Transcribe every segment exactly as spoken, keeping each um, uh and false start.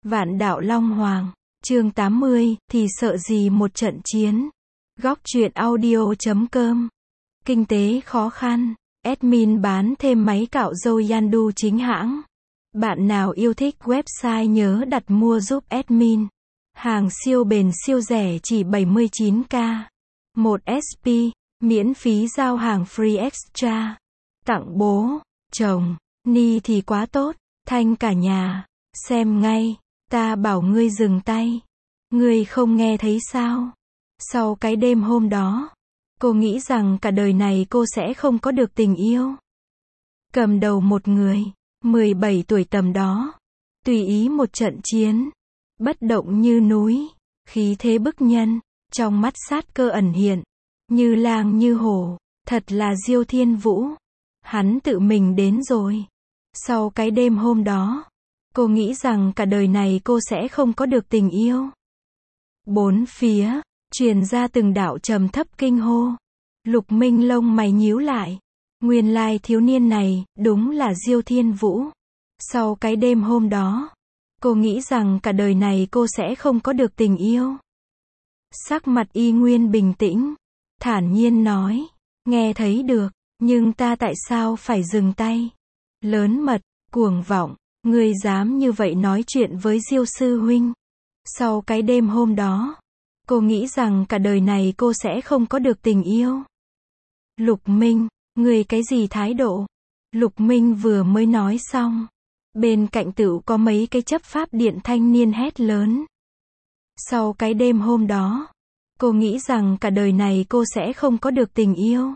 Vạn đạo Long Hoàng, chương tám mươi, thì sợ gì một trận chiến. Góc truyện audio chấm com. Kinh tế khó khăn, admin bán thêm máy cạo râu Yandu chính hãng. Bạn nào yêu thích website nhớ đặt mua giúp admin. Hàng siêu bền siêu rẻ chỉ bảy mươi chín k. một ét pê, miễn phí giao hàng free extra. Tặng bố, chồng, ni thì quá tốt, thanh cả nhà. Xem ngay, ta bảo ngươi dừng tay. Ngươi không nghe thấy sao? Sau cái đêm hôm đó, cô nghĩ rằng cả đời này cô sẽ không có được tình yêu. Cầm đầu một người, mười bảy tuổi tầm đó, tùy ý một trận chiến, bất động như núi, khí thế bức nhân, trong mắt sát cơ ẩn hiện, như lang như hổ, thật là Diêu Thiên Vũ. Hắn tự mình đến rồi. Sau cái đêm hôm đó, cô nghĩ rằng cả đời này cô sẽ không có được tình yêu. Bốn phía, truyền ra từng đạo trầm thấp kinh hô. Lục Minh lông mày nhíu lại. Nguyên lai thiếu niên này, đúng là Diêu Thiên Vũ. Sau cái đêm hôm đó, cô nghĩ rằng cả đời này cô sẽ không có được tình yêu. Sắc mặt y nguyên bình tĩnh, thản nhiên nói, nghe thấy được, nhưng ta tại sao phải dừng tay? Lớn mật, cuồng vọng, ngươi dám như vậy nói chuyện với Diêu sư huynh. Sau cái đêm hôm đó, cô nghĩ rằng cả đời này cô sẽ không có được tình yêu. Lục Minh, ngươi cái gì thái độ? Lục Minh vừa mới nói xong, bên cạnh tựu có mấy cái chấp pháp điện thanh niên hét lớn. Sau cái đêm hôm đó, cô nghĩ rằng cả đời này cô sẽ không có được tình yêu.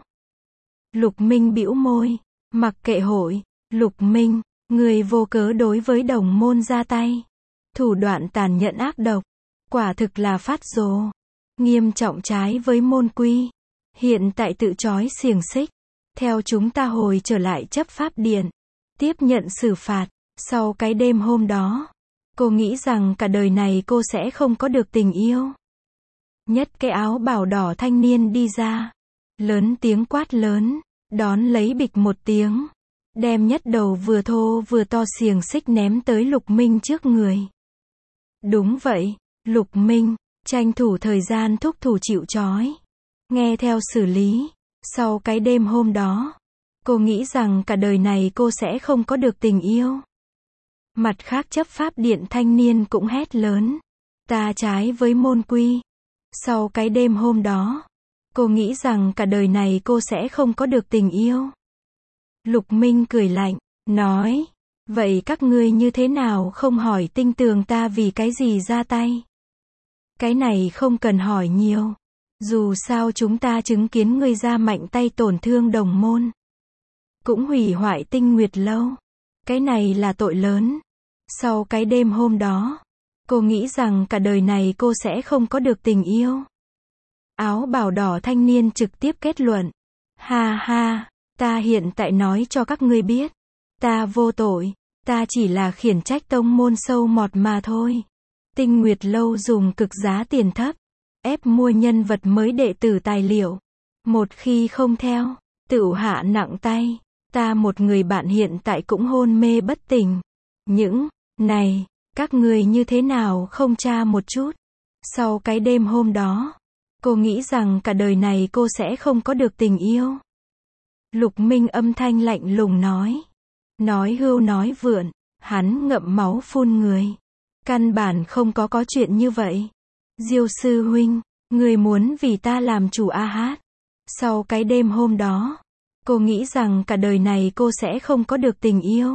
Lục Minh bĩu môi, mặc kệ hội. Lục Minh, người vô cớ đối với đồng môn ra tay. Thủ đoạn tàn nhẫn ác độc, quả thực là phát rồ. Nghiêm trọng trái với môn quy. Hiện tại tự trói xiềng xích. Theo chúng ta hồi trở lại chấp pháp điện. Tiếp nhận xử phạt. Sau cái đêm hôm đó, cô nghĩ rằng cả đời này cô sẽ không có được tình yêu. Nhất cái áo bào đỏ thanh niên đi ra. Lớn tiếng quát lớn, đón lấy bịch một tiếng. Đem nhất đầu vừa thô vừa to xiềng xích ném tới Lục Minh trước người. Đúng vậy, Lục Minh, tranh thủ thời gian thúc thủ chịu trói. Nghe theo xử lý. Sau cái đêm hôm đó, cô nghĩ rằng cả đời này cô sẽ không có được tình yêu. Mặt khác chấp pháp điện thanh niên cũng hét lớn. Ta trái với môn quy. Sau cái đêm hôm đó, cô nghĩ rằng cả đời này cô sẽ không có được tình yêu. Lục Minh cười lạnh, nói, vậy các ngươi như thế nào không hỏi tinh tường ta vì cái gì ra tay? Cái này không cần hỏi nhiều. Dù sao chúng ta chứng kiến ngươi ra mạnh tay tổn thương đồng môn. Cũng hủy hoại Tinh Nguyệt Lâu. Cái này là tội lớn. Sau cái đêm hôm đó, cô nghĩ rằng cả đời này cô sẽ không có được tình yêu. Áo bào đỏ thanh niên trực tiếp kết luận. Ha ha. Ta hiện tại nói cho các ngươi biết, ta vô tội, ta chỉ là khiển trách tông môn sâu mọt mà thôi. Tinh Nguyệt Lâu dùng cực giá tiền thấp, ép mua nhân vật mới đệ tử tài liệu. Một khi không theo, tựu hạ nặng tay. Ta một người bạn hiện tại cũng hôn mê bất tỉnh. Những này, các ngươi như thế nào không tra một chút? Sau cái đêm hôm đó, cô nghĩ rằng cả đời này cô sẽ không có được tình yêu. Lục Minh âm thanh lạnh lùng nói. Nói hưu nói vượn, hắn ngậm máu phun người. Căn bản không có có chuyện như vậy. Diêu sư huynh, người muốn vì ta làm chủ a hát. Sau cái đêm hôm đó, cô nghĩ rằng cả đời này cô sẽ không có được tình yêu.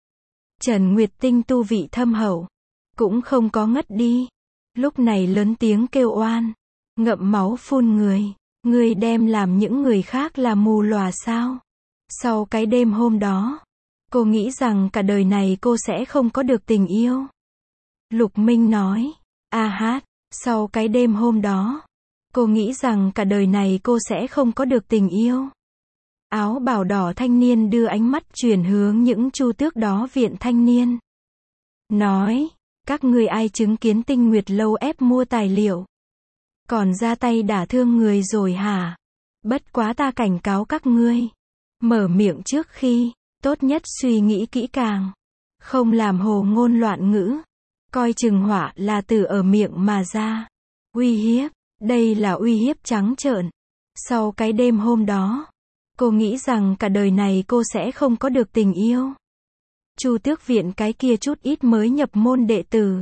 Trần Nguyệt Tinh tu vị thâm hậu, cũng không có ngất đi. Lúc này lớn tiếng kêu oan, ngậm máu phun người. Ngươi đem làm những người khác là mù lòa sao? Sau cái đêm hôm đó, cô nghĩ rằng cả đời này cô sẽ không có được tình yêu. Lục Minh nói, a hát, sau cái đêm hôm đó, cô nghĩ rằng cả đời này cô sẽ không có được tình yêu. Áo bào đỏ thanh niên đưa ánh mắt chuyển hướng những chu tước đó viện thanh niên. Nói, các ngươi ai chứng kiến Tinh Nguyệt Lâu ép mua tài liệu? Còn ra tay đả thương người rồi hả? Bất quá ta cảnh cáo các ngươi. Mở miệng trước khi, tốt nhất suy nghĩ kỹ càng. Không làm hồ ngôn loạn ngữ. Coi chừng họa là từ ở miệng mà ra. Uy hiếp, đây là uy hiếp trắng trợn. Sau cái đêm hôm đó, cô nghĩ rằng cả đời này cô sẽ không có được tình yêu. Chu Tước Viện cái kia chút ít mới nhập môn đệ tử,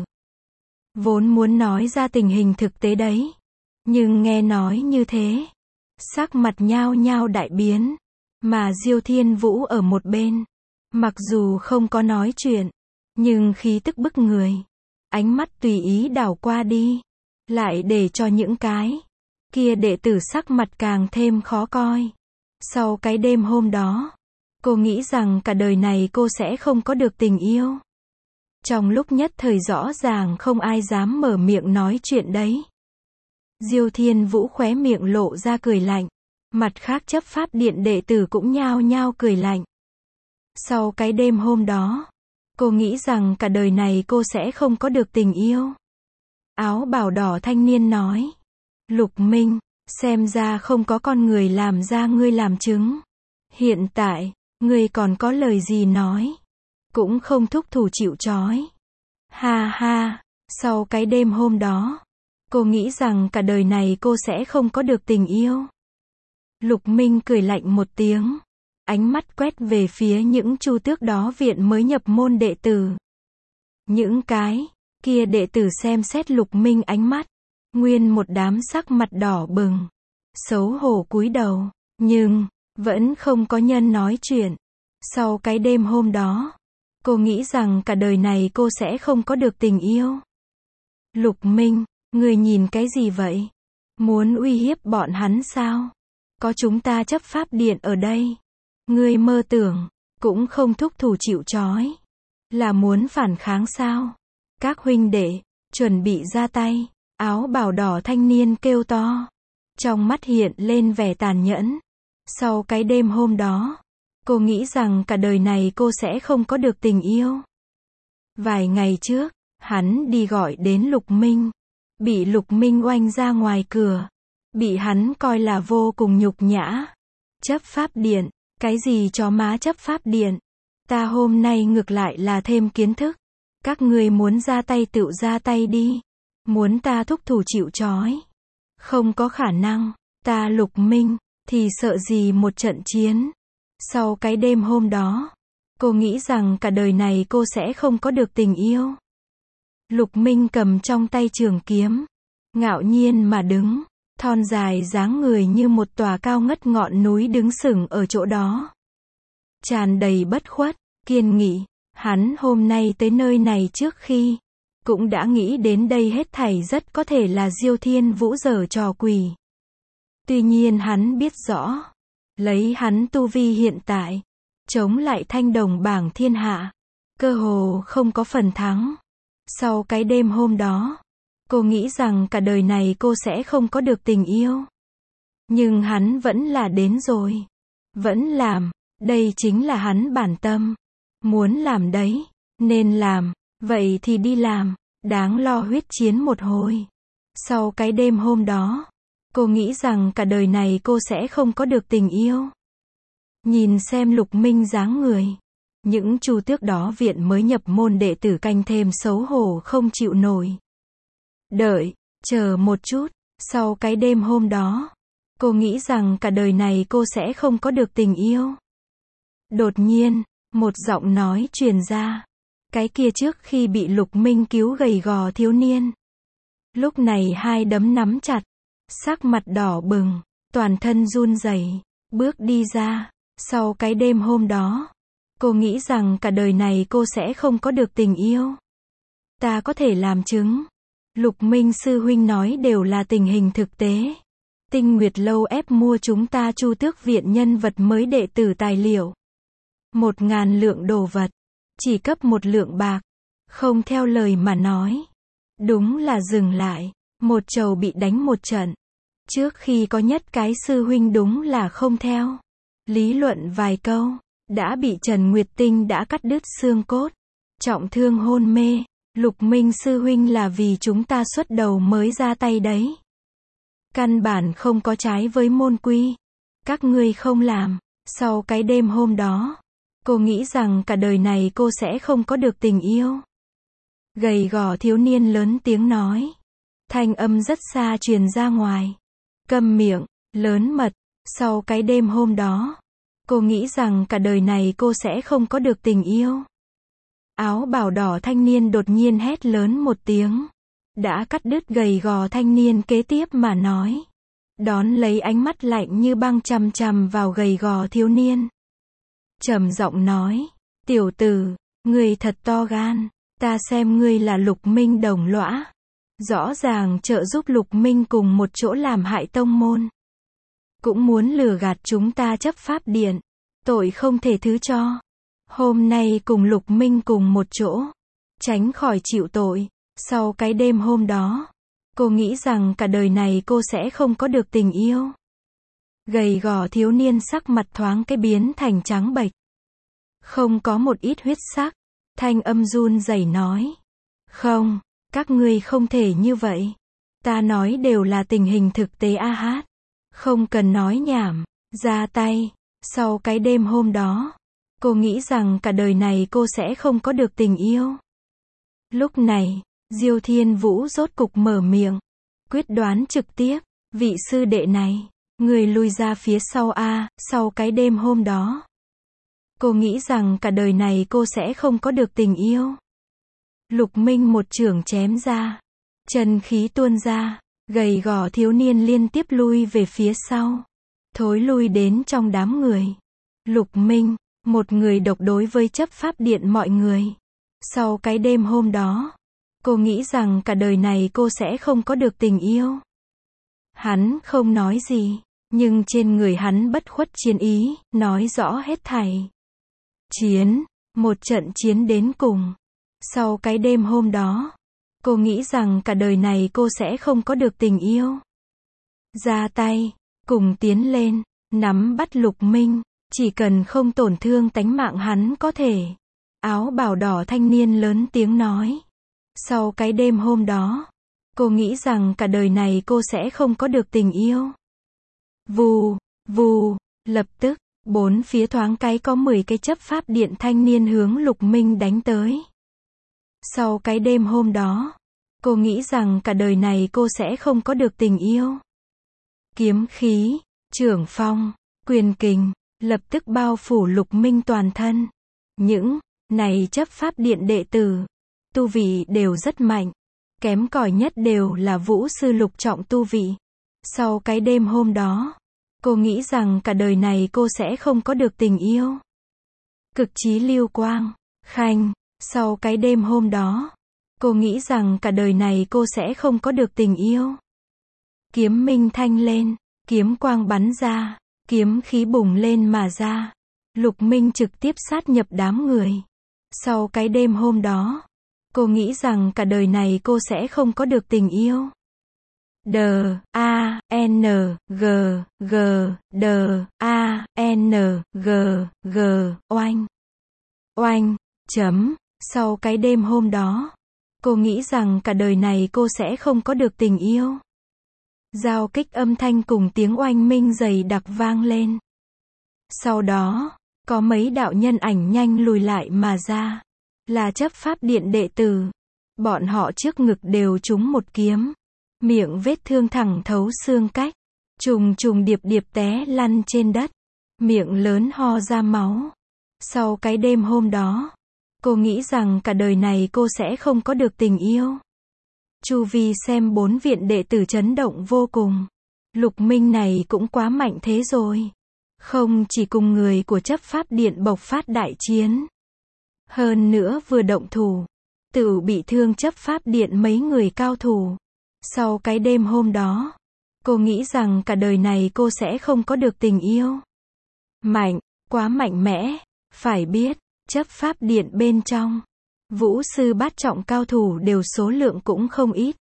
vốn muốn nói ra tình hình thực tế đấy. Nhưng nghe nói như thế, sắc mặt nhao nhao đại biến. Mà Diêu Thiên Vũ ở một bên, mặc dù không có nói chuyện, nhưng khí tức bức người. Ánh mắt tùy ý đảo qua đi, lại để cho những cái kia đệ tử sắc mặt càng thêm khó coi. Sau cái đêm hôm đó, cô nghĩ rằng cả đời này cô sẽ không có được tình yêu. Trong lúc nhất thời rõ ràng không ai dám mở miệng nói chuyện đấy. Diêu Thiên Vũ khóe miệng lộ ra cười lạnh. Mặt khác chấp pháp điện đệ tử cũng nhao nhao cười lạnh. Sau cái đêm hôm đó, cô nghĩ rằng cả đời này cô sẽ không có được tình yêu. Áo bào đỏ thanh niên nói. Lục Minh, xem ra không có con người làm ra ngươi làm chứng. Hiện tại, ngươi còn có lời gì nói? Cũng không thúc thủ chịu trói. Ha ha, sau cái đêm hôm đó, cô nghĩ rằng cả đời này cô sẽ không có được tình yêu. Lục Minh cười lạnh một tiếng, ánh mắt quét về phía những Chu Tước đó viện mới nhập môn đệ tử. Những cái kia đệ tử xem xét Lục Minh ánh mắt, nguyên một đám sắc mặt đỏ bừng, xấu hổ cúi đầu, nhưng vẫn không có nhân nói chuyện. Sau cái đêm hôm đó, cô nghĩ rằng cả đời này cô sẽ không có được tình yêu. Lục Minh, người nhìn cái gì vậy? Muốn uy hiếp bọn hắn sao? Có chúng ta chấp pháp điện ở đây. Ngươi mơ tưởng, cũng không thúc thủ chịu trói. Là muốn phản kháng sao? Các huynh đệ, chuẩn bị ra tay. Áo bào đỏ thanh niên kêu to. Trong mắt hiện lên vẻ tàn nhẫn. Sau cái đêm hôm đó, cô nghĩ rằng cả đời này cô sẽ không có được tình yêu. Vài ngày trước, hắn đi gọi đến Lục Minh. Bị Lục Minh oanh ra ngoài cửa. Bị hắn coi là vô cùng nhục nhã. Chấp pháp điện, cái gì chó má chấp pháp điện? Ta hôm nay ngược lại là thêm kiến thức. Các ngươi muốn ra tay tự ra tay đi. Muốn ta thúc thủ chịu trói. Không có khả năng, ta Lục Minh, thì sợ gì một trận chiến. Sau cái đêm hôm đó, cô nghĩ rằng cả đời này cô sẽ không có được tình yêu. Lục Minh cầm trong tay trường kiếm, ngạo nhiên mà đứng. Thon dài dáng người như một tòa cao ngất ngọn núi đứng sừng ở chỗ đó. Tràn đầy bất khuất, kiên nghị. Hắn hôm nay tới nơi này trước khi, cũng đã nghĩ đến đây hết thảy rất có thể là Diêu Thiên Vũ giở trò quỷ. Tuy nhiên hắn biết rõ, lấy hắn tu vi hiện tại, chống lại thanh đồng bảng thiên hạ, cơ hồ không có phần thắng. Sau cái đêm hôm đó, cô nghĩ rằng cả đời này cô sẽ không có được tình yêu. Nhưng hắn vẫn là đến rồi. Vẫn làm. Đây chính là hắn bản tâm. Muốn làm đấy. Nên làm. Vậy thì đi làm. Đáng lo huyết chiến một hồi. Sau cái đêm hôm đó, cô nghĩ rằng cả đời này cô sẽ không có được tình yêu. Nhìn xem Lục Minh dáng người. Những Chu Tước đó viện mới nhập môn đệ tử canh thêm xấu hổ không chịu nổi. Đợi, chờ một chút, sau cái đêm hôm đó, cô nghĩ rằng cả đời này cô sẽ không có được tình yêu. Đột nhiên, một giọng nói truyền ra. Cái kia trước khi bị Lục Minh cứu gầy gò thiếu niên. Lúc này hai đấm nắm chặt, sắc mặt đỏ bừng, toàn thân run rẩy, bước đi ra. Sau cái đêm hôm đó, cô nghĩ rằng cả đời này cô sẽ không có được tình yêu. Ta có thể làm chứng. Lục Minh sư huynh nói đều là tình hình thực tế. Tinh Nguyệt Lâu ép mua chúng ta Chu Tước viện nhân vật mới đệ tử tài liệu. Một ngàn lượng đồ vật. Chỉ cấp một lượng bạc. Không theo lời mà nói. Đúng là dừng lại. Một trầu bị đánh một trận. Trước khi có nhất cái sư huynh đúng là không theo. Lý luận vài câu. Đã bị Trần Nguyệt Tinh đã cắt đứt xương cốt. Trọng thương hôn mê. Lục Minh sư huynh là vì chúng ta xuất đầu mới ra tay đấy. Căn bản không có trái với môn quy. Các ngươi không làm. Sau cái đêm hôm đó, cô nghĩ rằng cả đời này cô sẽ không có được tình yêu. Gầy gò thiếu niên lớn tiếng nói. Thanh âm rất xa truyền ra ngoài. Câm miệng, lớn mật. Sau cái đêm hôm đó, cô nghĩ rằng cả đời này cô sẽ không có được tình yêu. Áo bào đỏ thanh niên đột nhiên hét lớn một tiếng. Đã cắt đứt gầy gò thanh niên kế tiếp mà nói. Đón lấy ánh mắt lạnh như băng chằm chằm vào gầy gò thiếu niên. Trầm giọng nói. Tiểu tử, ngươi thật to gan. Ta xem ngươi là Lục Minh đồng lõa. Rõ ràng trợ giúp Lục Minh cùng một chỗ làm hại tông môn. Cũng muốn lừa gạt chúng ta chấp pháp điện. Tội không thể thứ cho. Hôm nay cùng Lục Minh cùng một chỗ. Tránh khỏi chịu tội. Sau cái đêm hôm đó, cô nghĩ rằng cả đời này cô sẽ không có được tình yêu. Gầy gò thiếu niên sắc mặt thoáng cái biến thành trắng bệch. Không có một ít huyết sắc. Thanh âm run rẩy nói. Không, các ngươi không thể như vậy. Ta nói đều là tình hình thực tế a hát. Không cần nói nhảm, ra tay. Sau cái đêm hôm đó, cô nghĩ rằng cả đời này cô sẽ không có được tình yêu. Lúc này, Diêu Thiên Vũ rốt cục mở miệng. Quyết đoán trực tiếp. Vị sư đệ này, người lui ra phía sau a. Sau cái đêm hôm đó, cô nghĩ rằng cả đời này cô sẽ không có được tình yêu. Lục Minh một chưởng chém ra. Chân khí tuôn ra. Gầy gò thiếu niên liên tiếp lui về phía sau. Thối lui đến trong đám người. Lục Minh, một người độc đối với chấp pháp điện mọi người. Sau cái đêm hôm đó, cô nghĩ rằng cả đời này cô sẽ không có được tình yêu. Hắn không nói gì, nhưng trên người hắn bất khuất chiến ý, nói rõ hết thảy. Chiến, một trận chiến đến cùng. Sau cái đêm hôm đó, cô nghĩ rằng cả đời này cô sẽ không có được tình yêu. Ra tay, cùng tiến lên, nắm bắt Lục Minh, chỉ cần không tổn thương tánh mạng hắn có thể. Áo bào đỏ thanh niên lớn tiếng nói. Sau cái đêm hôm đó, cô nghĩ rằng cả đời này cô sẽ không có được tình yêu. Vù, vù, lập tức, bốn phía thoáng cái có mười cái chấp pháp điện thanh niên hướng Lục Minh đánh tới. Sau cái đêm hôm đó, cô nghĩ rằng cả đời này cô sẽ không có được tình yêu. Kiếm khí, chưởng phong, quyền kình, lập tức bao phủ Lục Minh toàn thân. Những này chấp pháp điện đệ tử, tu vị đều rất mạnh. Kém cỏi nhất đều là vũ sư lục trọng tu vị. Sau cái đêm hôm đó, cô nghĩ rằng cả đời này cô sẽ không có được tình yêu. Cực chí lưu quang, khanh, sau cái đêm hôm đó, cô nghĩ rằng cả đời này cô sẽ không có được tình yêu. Kiếm minh thanh lên, kiếm quang bắn ra, kiếm khí bùng lên mà ra. Lục Minh trực tiếp sát nhập đám người. Sau cái đêm hôm đó, cô nghĩ rằng cả đời này cô sẽ không có được tình yêu. D, A, N, G, G, D, A, N, G, G, oanh. Oanh, chấm. Sau cái đêm hôm đó, cô nghĩ rằng cả đời này cô sẽ không có được tình yêu. Giao kích âm thanh cùng tiếng oanh minh dày đặc vang lên. Sau đó, có mấy đạo nhân ảnh nhanh lùi lại mà ra. Là chấp pháp điện đệ tử. Bọn họ trước ngực đều trúng một kiếm. Miệng vết thương thẳng thấu xương cách. Trùng trùng điệp điệp té lăn trên đất. Miệng lớn ho ra máu. Sau cái đêm hôm đó, cô nghĩ rằng cả đời này cô sẽ không có được tình yêu. Chu vi xem bốn viện đệ tử chấn động vô cùng. Lục Minh này cũng quá mạnh thế rồi. Không chỉ cùng người của chấp pháp điện bộc phát đại chiến. Hơn nữa vừa động thủ, tự bị thương chấp pháp điện mấy người cao thủ. Sau cái đêm hôm đó, cô nghĩ rằng cả đời này cô sẽ không có được tình yêu. Mạnh, quá mạnh mẽ, phải biết, chấp pháp điện bên trong, vũ sư bát trọng cao thủ đều số lượng cũng không ít.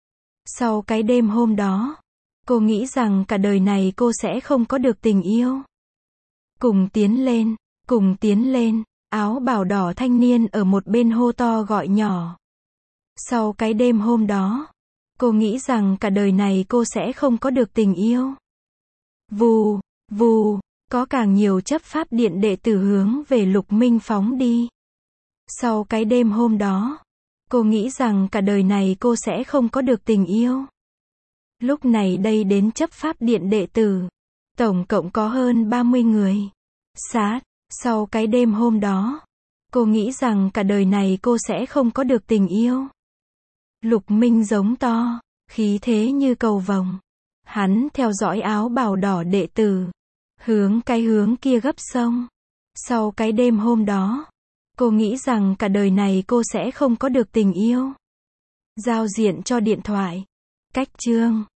Sau cái đêm hôm đó, cô nghĩ rằng cả đời này cô sẽ không có được tình yêu. Cùng tiến lên, cùng tiến lên. Áo bào đỏ thanh niên ở một bên hô to gọi nhỏ. Sau cái đêm hôm đó, cô nghĩ rằng cả đời này cô sẽ không có được tình yêu. Vù, vù, có càng nhiều chấp pháp điện đệ tử hướng về Lục Minh phóng đi. Sau cái đêm hôm đó, Cô nghĩ rằng cả đời này cô sẽ không có được tình yêu. Lúc này đây đến chấp pháp điện đệ tử. Tổng cộng có hơn ba mươi người. Sát, sau cái đêm hôm đó, cô nghĩ rằng cả đời này cô sẽ không có được tình yêu. Lục Minh giống to, khí thế như cầu vồng. Hắn theo dõi áo bào đỏ đệ tử, hướng cái hướng kia gấp sông. Sau cái đêm hôm đó, cô nghĩ rằng cả đời này cô sẽ không có được tình yêu. Giao diện cho điện thoại. Cách chương